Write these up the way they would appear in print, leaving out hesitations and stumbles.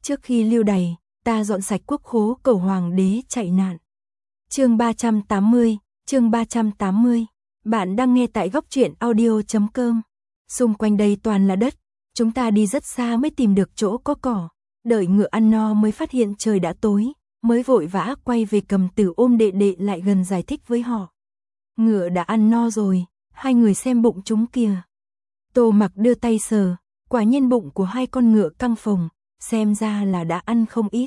Trước khi lưu đày, ta dọn sạch quốc khố cầu hoàng đế chạy nạn. Chương 380, chương 380. Bạn đang nghe tại góc truyện audio.com. Xung quanh đây toàn là đất, chúng ta đi rất xa mới tìm được chỗ có cỏ, đợi ngựa ăn no mới phát hiện trời đã tối, mới vội vã quay về cầm tử ôm đệ đệ lại gần giải thích với họ. Ngựa đã ăn no rồi, hai người xem bụng chúng kìa. Tô Mặc đưa tay sờ, quả nhiên bụng của hai con ngựa căng phồng, xem ra là đã ăn không ít.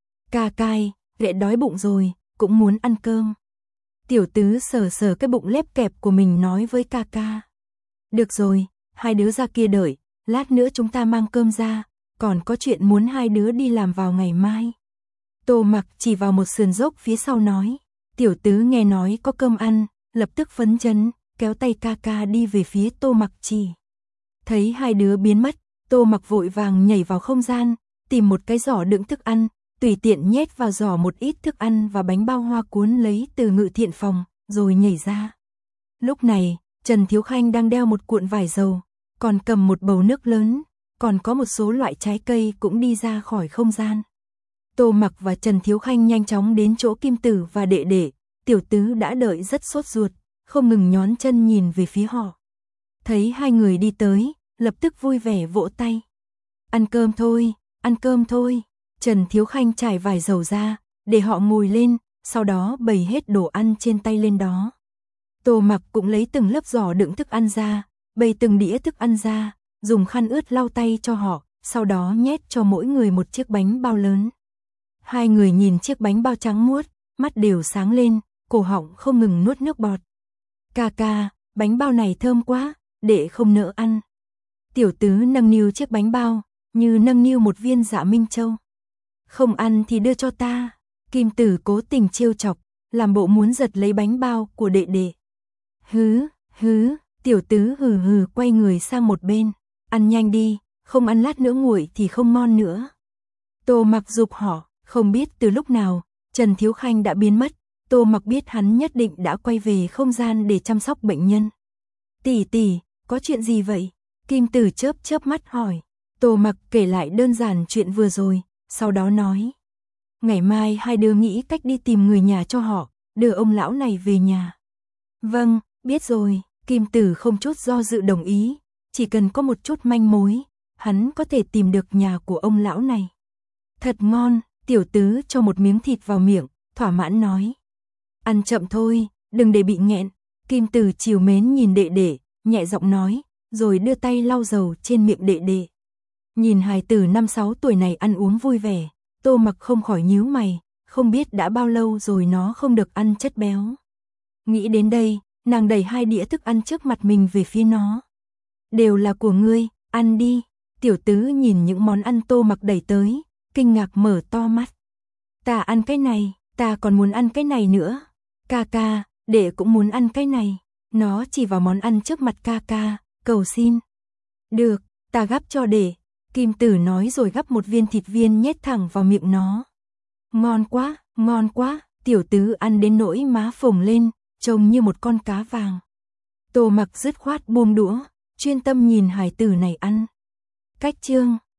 Ca cai, đệ đói bụng rồi, cũng muốn ăn cơm. Tiểu tứ sờ sờ cái bụng lép kẹp của mình nói với ca ca. Được rồi, hai đứa ra kia đợi, lát nữa chúng ta mang cơm ra, còn có chuyện muốn hai đứa đi làm vào ngày mai. Tô Mặc chỉ vào một sườn dốc phía sau nói. Tiểu tứ nghe nói có cơm ăn, lập tức phấn chấn, kéo tay ca ca đi về phía Tô Mặc chỉ. Thấy hai đứa biến mất, Tô Mặc vội vàng nhảy vào không gian, tìm một cái giỏ đựng thức ăn, tùy tiện nhét vào giỏ một ít thức ăn và bánh bao hoa cuốn lấy từ ngự thiện phòng, rồi nhảy ra. Lúc này, Trần Thiếu Khanh đang đeo một cuộn vải dầu, còn cầm một bầu nước lớn, còn có một số loại trái cây cũng đi ra khỏi không gian. Tô Mặc và Trần Thiếu Khanh nhanh chóng đến chỗ Kim Tử và đệ đệ, tiểu tứ đã đợi rất sốt ruột, không ngừng nhón chân nhìn về phía họ. Thấy hai người đi tới, lập tức vui vẻ vỗ tay. Ăn cơm thôi, ăn cơm thôi. Trần Thiếu Khanh trải vải dầu ra, để họ ngồi lên, sau đó bày hết đồ ăn trên tay lên đó. Tô Mặc cũng lấy từng lớp giỏ đựng thức ăn ra, bày từng đĩa thức ăn ra, dùng khăn ướt lau tay cho họ, sau đó nhét cho mỗi người một chiếc bánh bao lớn. Hai người nhìn chiếc bánh bao trắng muốt, mắt đều sáng lên, cổ họng không ngừng nuốt nước bọt. Ca ca, bánh bao này thơm quá, đệ không nỡ ăn. Tiểu tứ nâng niu chiếc bánh bao, như nâng niu một viên Dạ Minh Châu. Không ăn thì đưa cho ta. Kim Tử cố tình trêu chọc, làm bộ muốn giật lấy bánh bao của đệ đệ. Hứ, tiểu tứ hừ hừ quay người sang một bên. Ăn nhanh đi, không ăn lát nữa nguội thì không ngon nữa. Tô Mặc giục họ, không biết từ lúc nào, Trần Thiếu Khanh đã biến mất. Tô Mặc biết hắn nhất định đã quay về không gian để chăm sóc bệnh nhân. Tỷ tỷ, có chuyện gì vậy? Kim Tử chớp chớp mắt hỏi. Tô Mặc kể lại đơn giản chuyện vừa rồi, sau đó nói. Ngày mai hai đứa nghĩ cách đi tìm người nhà cho họ, đưa ông lão này về nhà. Vâng, biết rồi. Kim Tử không chút do dự đồng ý, chỉ cần có một chút manh mối, hắn có thể tìm được nhà của ông lão này. Thật ngon, tiểu tứ cho một miếng thịt vào miệng, thỏa mãn nói. Ăn chậm thôi, đừng để bị nghẹn. Kim Tử trìu mến nhìn đệ đệ, nhẹ giọng nói, rồi đưa tay lau dầu trên miệng đệ đệ. Nhìn hài tử 5-6 tuổi này ăn uống vui vẻ, Tô Mặc không khỏi nhíu mày, không biết đã bao lâu rồi nó không được ăn chất béo. Nghĩ đến đây, nàng đẩy hai đĩa thức ăn trước mặt mình về phía nó. Đều là của ngươi, ăn đi. Tiểu tứ nhìn những món ăn Tô Mặc đẩy tới, kinh ngạc mở to mắt. Ta ăn cái này, ta còn muốn ăn cái này nữa. Ca ca, đệ cũng muốn ăn cái này. Nó chỉ vào món ăn trước mặt ca ca, cầu xin. Được, ta gắp cho đệ. Kim Tử nói rồi gắp một viên thịt viên nhét thẳng vào miệng nó. Ngon quá, tiểu tứ ăn đến nỗi má phồng lên, trông như một con cá vàng. Tô Mặc dứt khoát buông đũa, chuyên tâm nhìn hài tử này ăn. Cách chương